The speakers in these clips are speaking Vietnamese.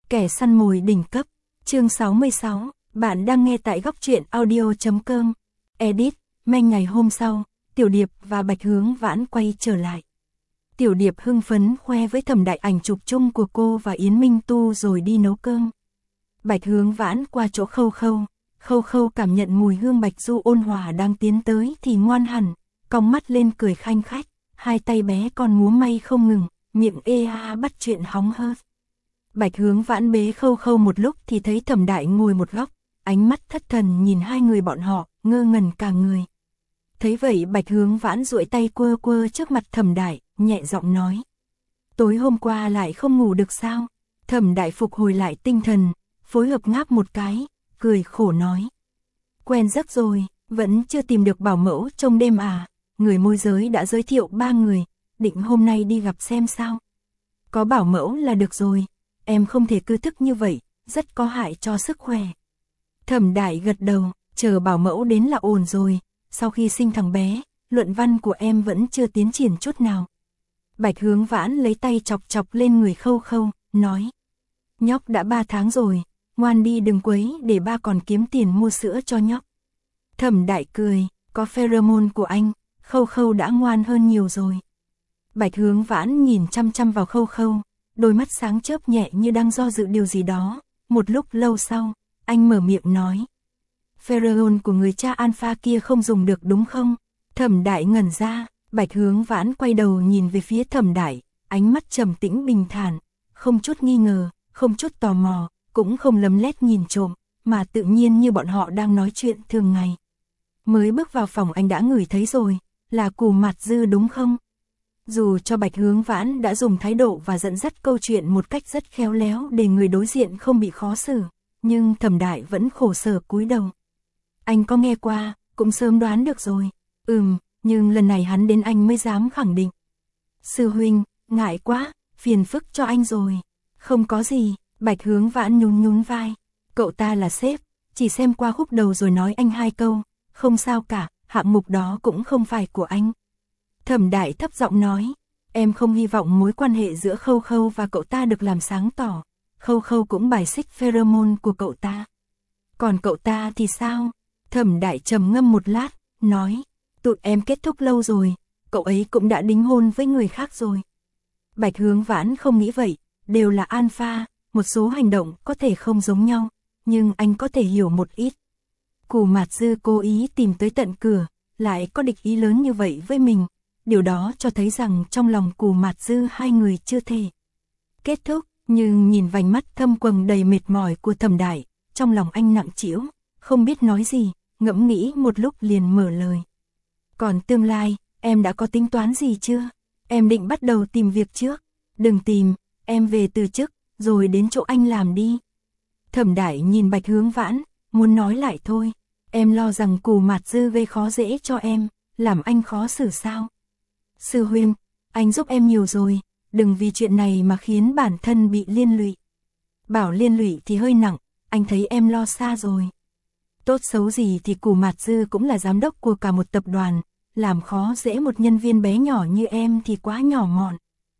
Kẻ săn mồi đỉnh cấp, chương 66, bạn đang nghe tại góc truyện audio.com. Edit, Manh ngày hôm sau, Tiểu Điệp và Bạch Hướng Vãn quay trở lại. Tiểu Điệp hưng phấn khoe với Thẩm Đại ảnh chụp chung của cô và Yến Minh Tu rồi đi nấu cơm. Bạch Hướng Vãn qua chỗ Khâu Khâu, Khâu Khâu cảm nhận mùi hương bạch du ôn hòa đang tiến tới thì ngoan hẳn, cong mắt lên cười khanh khách, hai tay bé con múa may không ngừng, miệng ê a bắt chuyện hóng hớt. Bạch Hướng Vãn bế Khâu Khâu một lúc thì thấy Thẩm Đại ngồi một góc, ánh mắt thất thần nhìn hai người bọn họ, ngơ ngẩn cả người. Thấy vậy Bạch Hướng Vãn duỗi tay quơ quơ trước mặt Thẩm Đại, nhẹ giọng nói: tối hôm qua lại không ngủ được sao? Thẩm Đại phục hồi lại tinh thần, phối hợp ngáp một cái, cười khổ nói: quen giấc rồi, vẫn chưa tìm được bảo mẫu trông đêm à? Người môi giới đã giới thiệu 3 người, định hôm nay đi gặp xem sao. Có bảo mẫu là được rồi, em không thể cứ thức như vậy, rất có hại cho sức khỏe. Thẩm Đại gật đầu, chờ bảo mẫu đến là ổn rồi, sau khi sinh thằng bé, luận văn của em vẫn chưa tiến triển chút nào. Bạch Hướng Vãn lấy tay chọc chọc lên người Khâu Khâu, nói: nhóc đã 3 tháng rồi, ngoan đi đừng quấy để ba còn kiếm tiền mua sữa cho nhóc. Thẩm Đại cười, có pheromone của anh, Khâu Khâu đã ngoan hơn nhiều rồi. Bạch Hướng Vãn nhìn chăm chăm vào Khâu Khâu, đôi mắt sáng chớp nhẹ như đang do dự điều gì đó. Một lúc lâu sau, anh mở miệng nói: pheromone của người cha alpha kia không dùng được đúng không? Thẩm Đại ngẩn ra, Bạch Hướng Vãn quay đầu nhìn về phía Thẩm Đại, ánh mắt trầm tĩnh bình thản, không chút nghi ngờ, không chút tò mò, cũng không lấm lét nhìn trộm, mà tự nhiên như bọn họ đang nói chuyện thường ngày. Mới bước vào phòng anh đã ngửi thấy rồi, là Cù Mạt Dư đúng không? Dù cho Bạch Hướng Vãn đã dùng thái độ và dẫn dắt câu chuyện một cách rất khéo léo để người đối diện không bị khó xử, nhưng Thẩm Đại vẫn khổ sở cúi đầu. Anh có nghe qua, cũng sớm đoán được rồi. Nhưng lần này hắn đến anh mới dám khẳng định. Sư huynh, ngại quá, phiền phức cho anh rồi. Không có gì, Bạch Hướng Vãn nhún nhún vai. Cậu ta là sếp, chỉ xem qua khúc đầu rồi nói anh 2 câu, không sao cả, hạng mục đó cũng không phải của anh. Thẩm Đại thấp giọng nói: em không hy vọng mối quan hệ giữa Khâu Khâu và cậu ta được làm sáng tỏ. Khâu Khâu cũng bài xích pheromone của cậu ta. Còn cậu ta thì sao? Thẩm Đại trầm ngâm một lát, nói: tụi em kết thúc lâu rồi, cậu ấy cũng đã đính hôn với người khác rồi. Bạch Hướng Vãn không nghĩ vậy, đều là alpha, một số hành động có thể không giống nhau, nhưng anh có thể hiểu một ít. Cù Mạt Dư cố ý tìm tới tận cửa, lại có địch ý lớn như vậy với mình, điều đó cho thấy rằng trong lòng Cù Mạt Dư hai người chưa thể kết thúc, nhưng nhìn vành mắt thâm quầng đầy mệt mỏi của Thẩm Đại, trong lòng anh nặng trĩu, không biết nói gì, ngẫm nghĩ một lúc liền mở lời. Còn tương lai, em đã có tính toán gì chưa? Em định bắt đầu tìm việc trước. Đừng tìm, em về từ chức, rồi đến chỗ anh làm đi. Thẩm Đại nhìn Bạch Hướng Vãn, muốn nói lại thôi. Em lo rằng Cù Mạt Dư gây khó dễ cho em, làm anh khó xử sao? Sư huynh, anh giúp em nhiều rồi, đừng vì chuyện này mà khiến bản thân bị liên lụy. Bảo liên lụy thì hơi nặng, anh thấy em lo xa rồi. Tốt xấu gì thì Cù Mạt Dư cũng là giám đốc của cả một tập đoàn, làm khó dễ một nhân viên bé nhỏ như em thì quá nhỏ mọn.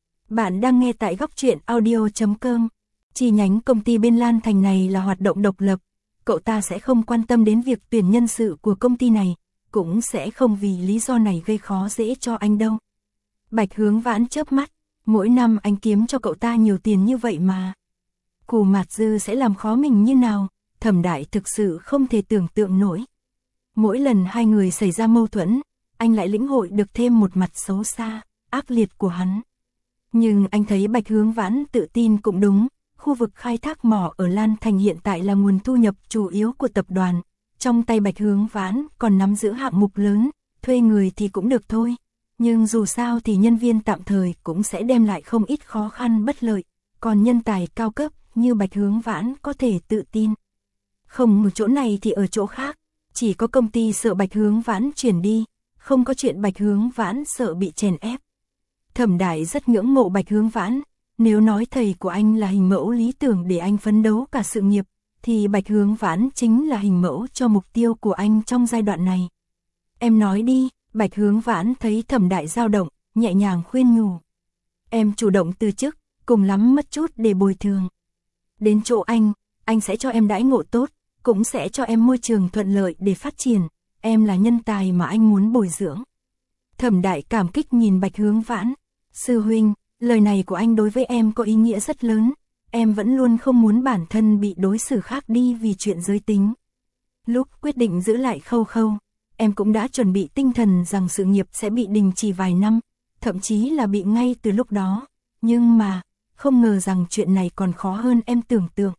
Bạn đang nghe tại góc truyện audio.com. Chi nhánh công ty bên Lan Thành này là hoạt động độc lập, cậu ta sẽ không quan tâm đến việc tuyển nhân sự của công ty này, cũng sẽ không vì lý do này gây khó dễ cho anh đâu. Bạch Hướng Vãn chớp mắt, mỗi năm anh kiếm cho cậu ta nhiều tiền như vậy mà. Cù Mạt Dư sẽ làm khó mình như nào? Thẩm Đại thực sự không thể tưởng tượng nổi. Mỗi lần hai người xảy ra mâu thuẫn, anh lại lĩnh hội được thêm một mặt xấu xa, ác liệt của hắn. Nhưng anh thấy Bạch Hướng Vãn tự tin cũng đúng, khu vực khai thác mỏ ở Lan Thành hiện tại là nguồn thu nhập chủ yếu của tập đoàn. Trong tay Bạch Hướng Vãn còn nắm giữ hạng mục lớn, thuê người thì cũng được thôi. Nhưng dù sao thì nhân viên tạm thời cũng sẽ đem lại không ít khó khăn bất lợi, còn nhân tài cao cấp như Bạch Hướng Vãn có thể tự tin. Không ở chỗ này thì ở chỗ khác, chỉ có công ty sợ Bạch Hướng Vãn chuyển đi, không có chuyện Bạch Hướng Vãn sợ bị chèn ép. Thẩm Đại rất ngưỡng mộ Bạch Hướng Vãn, nếu nói thầy của anh là hình mẫu lý tưởng để anh phấn đấu cả sự nghiệp, thì Bạch Hướng Vãn chính là hình mẫu cho mục tiêu của anh trong giai đoạn này. Em nói đi, Bạch Hướng Vãn thấy Thẩm Đại dao động, nhẹ nhàng khuyên nhủ. Em chủ động từ chức, cùng lắm mất chút để bồi thường. Đến chỗ anh sẽ cho em đãi ngộ tốt, cũng sẽ cho em môi trường thuận lợi để phát triển, em là nhân tài mà anh muốn bồi dưỡng. Thẩm Đại cảm kích nhìn Bạch Hướng Vãn, sư huynh, lời này của anh đối với em có ý nghĩa rất lớn, em vẫn luôn không muốn bản thân bị đối xử khác đi vì chuyện giới tính. Lúc quyết định giữ lại Khâu Khâu, em cũng đã chuẩn bị tinh thần rằng sự nghiệp sẽ bị đình chỉ vài năm, thậm chí là bị ngay từ lúc đó, nhưng mà, không ngờ rằng chuyện này còn khó hơn em tưởng tượng.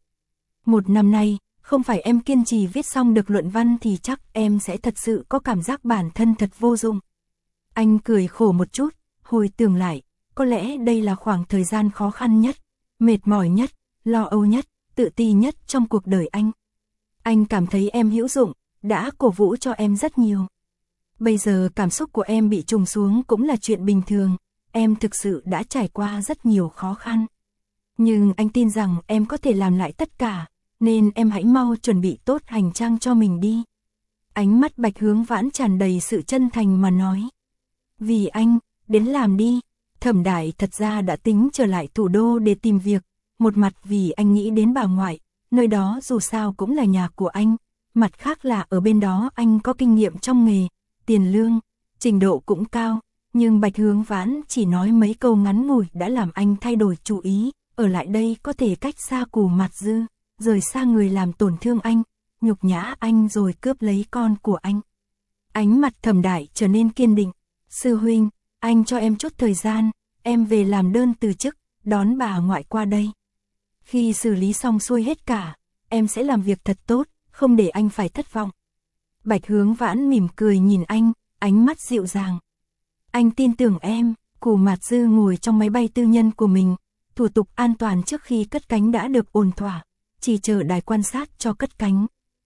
1 năm nay, không phải em kiên trì viết xong được luận văn thì chắc em sẽ thật sự có cảm giác bản thân thật vô dụng. Anh cười khổ một chút, hồi tưởng lại, có lẽ đây là khoảng thời gian khó khăn nhất, mệt mỏi nhất, lo âu nhất, tự ti nhất trong cuộc đời anh. Anh cảm thấy em hữu dụng, đã cổ vũ cho em rất nhiều. Bây giờ cảm xúc của em bị trùng xuống cũng là chuyện bình thường, em thực sự đã trải qua rất nhiều khó khăn. Nhưng anh tin rằng em có thể làm lại tất cả, nên em hãy mau chuẩn bị tốt hành trang cho mình đi. Ánh mắt Bạch Hướng Vãn tràn đầy sự chân thành mà nói. Vì anh, đến làm đi. Thẩm Đại thật ra đã tính trở lại thủ đô để tìm việc, một mặt vì anh nghĩ đến bà ngoại, nơi đó dù sao cũng là nhà của anh, mặt khác là ở bên đó anh có kinh nghiệm trong nghề, tiền lương, trình độ cũng cao, nhưng Bạch Hướng Vãn chỉ nói mấy câu ngắn ngủi đã làm anh thay đổi chủ ý, ở lại đây có thể cách xa Cù Mạt Dư, rời xa người làm tổn thương anh, nhục nhã anh rồi cướp lấy con của anh. Ánh mặt Thẩm Đại trở nên kiên định, sư huynh, anh cho em chút thời gian, em về làm đơn từ chức, đón bà ngoại qua đây. Khi xử lý xong xuôi hết cả, em sẽ làm việc thật tốt, không để anh phải thất vọng. Bạch Hướng Vãn mỉm cười nhìn anh, ánh mắt dịu dàng. Anh tin tưởng em. Cù Mạt Dư ngồi trong máy bay tư nhân của mình, thủ tục an toàn trước khi cất cánh đã được ổn thỏa, chỉ chờ đài quan sát cho cất cánh.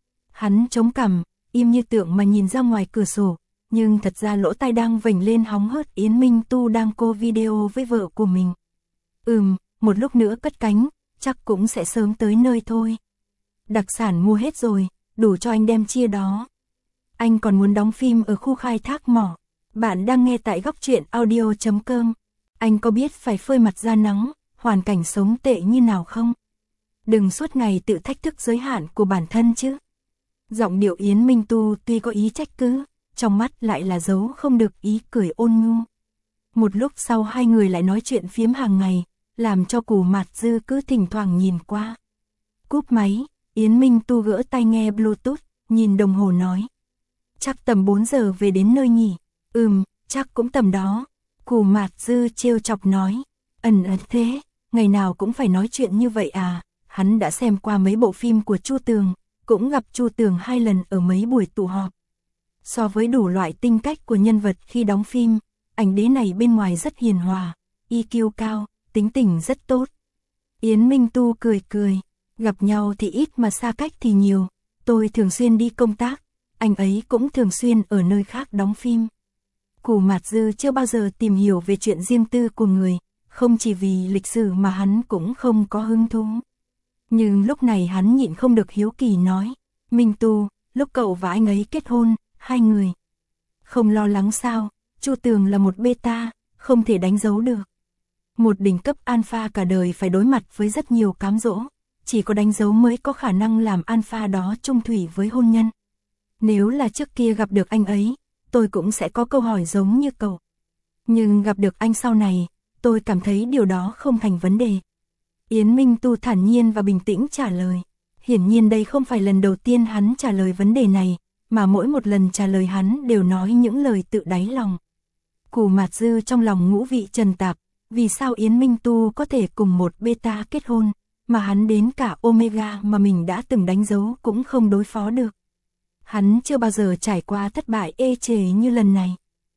Hắn chống cằm, im như tượng mà nhìn ra ngoài cửa sổ, nhưng thật ra lỗ tai đang vểnh lên hóng hớt Yến Minh Tu đang cô video với vợ của mình. Một lúc nữa cất cánh, chắc cũng sẽ sớm tới nơi thôi. Đặc sản mua hết rồi, đủ cho anh đem chia đó. Anh còn muốn đóng phim ở khu khai thác mỏ. Bạn đang nghe tại góc truyện audio.com. Anh có biết phải phơi mặt ra nắng, hoàn cảnh sống tệ như nào không? Đừng suốt ngày tự thách thức giới hạn của bản thân chứ. Giọng điệu Yến Minh Tu tuy có ý trách cứ, trong mắt lại là dấu không được ý cười ôn nhu. Một lúc sau hai người lại nói chuyện phiếm hàng ngày, làm cho Cù Mạt Dư cứ thỉnh thoảng nhìn qua. Cúp máy, Yến Minh Tu gỡ tai nghe Bluetooth, nhìn đồng hồ nói. Chắc tầm 4 giờ về đến nơi nhỉ? Chắc cũng tầm đó. Cù Mạt Dư trêu chọc nói. Thế, ngày nào cũng phải nói chuyện như vậy à? Hắn đã xem qua mấy bộ phim của Chu Tường, cũng gặp Chu Tường 2 lần ở mấy buổi tụ họp. So với đủ loại tính cách của nhân vật khi đóng phim, ảnh đế này bên ngoài rất hiền hòa, EQ cao, tính tình rất tốt. Yến Minh Tu cười cười, gặp nhau thì ít mà xa cách thì nhiều, tôi thường xuyên đi công tác, anh ấy cũng thường xuyên ở nơi khác đóng phim. Cù Mạt Dư chưa bao giờ tìm hiểu về chuyện riêng tư của người, không chỉ vì lịch sử mà hắn cũng không có hứng thú. Nhưng lúc này hắn nhịn không được hiếu kỳ nói, Minh Tu, lúc cậu và anh ấy kết hôn, hai người không lo lắng sao? Chu Tường là một beta, không thể đánh dấu được. Một đỉnh cấp alpha cả đời phải đối mặt với rất nhiều cám dỗ, chỉ có đánh dấu mới có khả năng làm alpha đó chung thủy với hôn nhân. Nếu là trước kia gặp được anh ấy, tôi cũng sẽ có câu hỏi giống như cậu. Nhưng gặp được anh sau này, tôi cảm thấy điều đó không thành vấn đề. Yến Minh Tu thản nhiên và bình tĩnh trả lời. Hiển nhiên đây không phải lần đầu tiên hắn trả lời vấn đề này, mà mỗi một lần trả lời hắn đều nói những lời tự đáy lòng. Cù Mạt Dư trong lòng ngũ vị trần tạp, vì sao Yến Minh Tu có thể cùng một beta kết hôn, mà hắn đến cả omega mà mình đã từng đánh dấu cũng không đối phó được. Hắn chưa bao giờ trải qua thất bại ê chề như lần này.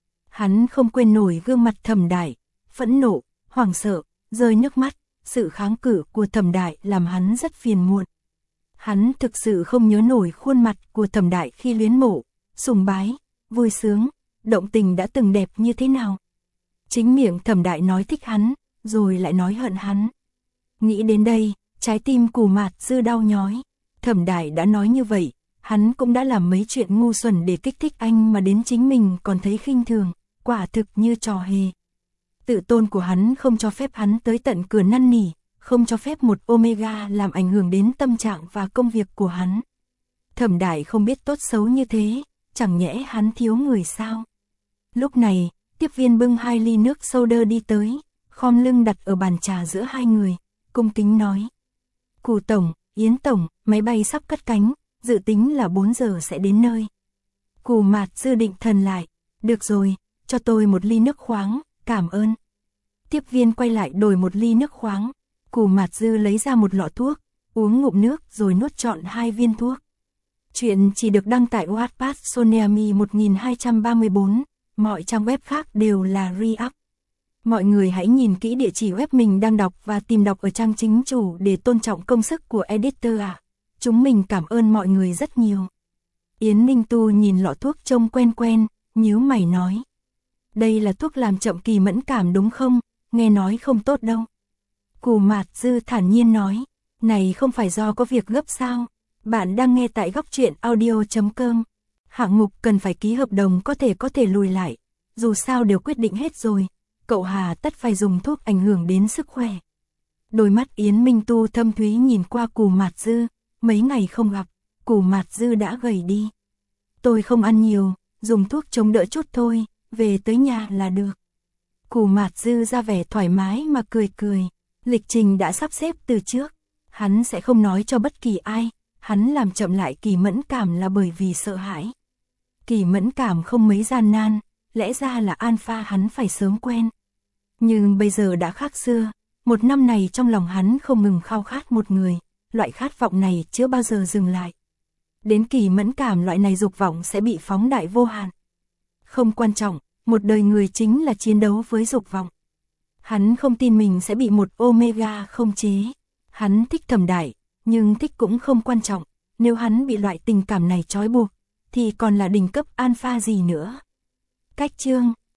Hắn không quên nổi gương mặt Thẩm Đại, phẫn nộ, hoảng sợ, rơi nước mắt, sự kháng cự của Thẩm Đại làm hắn rất phiền muộn. Hắn thực sự không nhớ nổi khuôn mặt của Thẩm Đại khi luyến mộ, sùng bái, vui sướng, động tình đã từng đẹp như thế nào. Chính miệng Thẩm Đại nói thích hắn, rồi lại nói hận hắn. Nghĩ đến đây, trái tim Cù Mạt Dư đau nhói. Thẩm Đại đã nói như vậy, hắn cũng đã làm mấy chuyện ngu xuẩn để kích thích anh mà đến chính mình còn thấy khinh thường, quả thực như trò hề. Tự tôn của hắn không cho phép hắn tới tận cửa năn nỉ, không cho phép một Omega làm ảnh hưởng đến tâm trạng và công việc của hắn. Thẩm Đại không biết tốt xấu như thế, chẳng nhẽ hắn thiếu người sao? Lúc này, tiếp viên bưng 2 ly nước soda đi tới, khom lưng đặt ở bàn trà giữa hai người, cung kính nói. Cù Tổng, Yến Tổng, máy bay sắp cất cánh, dự tính là 4 giờ sẽ đến nơi. Cù Mạt Dư định thần lại, được rồi, cho tôi một ly nước khoáng, cảm ơn. Tiếp viên quay lại đổi một ly nước khoáng, Cù Mạt Dư lấy ra một lọ thuốc, uống ngụm nước rồi nuốt trọn 2 viên thuốc. Chuyện chỉ được đăng tại Wattpad Soneami 1234, mọi trang web khác đều là re-up. Mọi người hãy nhìn kỹ địa chỉ web mình đang đọc và tìm đọc ở trang chính chủ để tôn trọng công sức của editor ạ. Chúng mình cảm ơn mọi người rất nhiều. Yến Ninh Tu nhìn lọ thuốc trông quen quen, nhíu mày nói. Đây là thuốc làm chậm kỳ mẫn cảm đúng không? Nghe nói không tốt đâu. Cù Mạt Dư thản nhiên nói. Này không phải do có việc gấp sao? Bạn đang nghe tại góc truyện audio.com. Hạng mục cần phải ký hợp đồng có thể lùi lại. Dù sao đều quyết định hết rồi. Cậu hà tất phải dùng thuốc ảnh hưởng đến sức khỏe. Đôi mắt Yến Minh Tu thâm thúy nhìn qua Cù Mạt Dư. Mấy ngày không gặp, Cù Mạt Dư đã gầy đi. Tôi không ăn nhiều, dùng thuốc chống đỡ chút thôi, về tới nhà là được. Cù Mạt Dư ra vẻ thoải mái mà cười cười. Lịch trình đã sắp xếp từ trước. Hắn sẽ không nói cho bất kỳ ai. Hắn làm chậm lại kỳ mẫn cảm là bởi vì sợ hãi. Kỳ mẫn cảm không mấy gian nan, lẽ ra là alpha hắn phải sớm quen. Nhưng bây giờ đã khác xưa, 1 năm này trong lòng hắn không ngừng khao khát một người, loại khát vọng này chưa bao giờ dừng lại. Đến kỳ mẫn cảm loại này dục vọng sẽ bị phóng đại vô hạn. Không quan trọng, một đời người chính là chiến đấu với dục vọng. Hắn không tin mình sẽ bị một Omega không chế. Hắn thích Thẩm Đại, nhưng thích cũng không quan trọng, nếu hắn bị loại tình cảm này trói buộc, thì còn là đỉnh cấp alpha gì nữa. Cách chương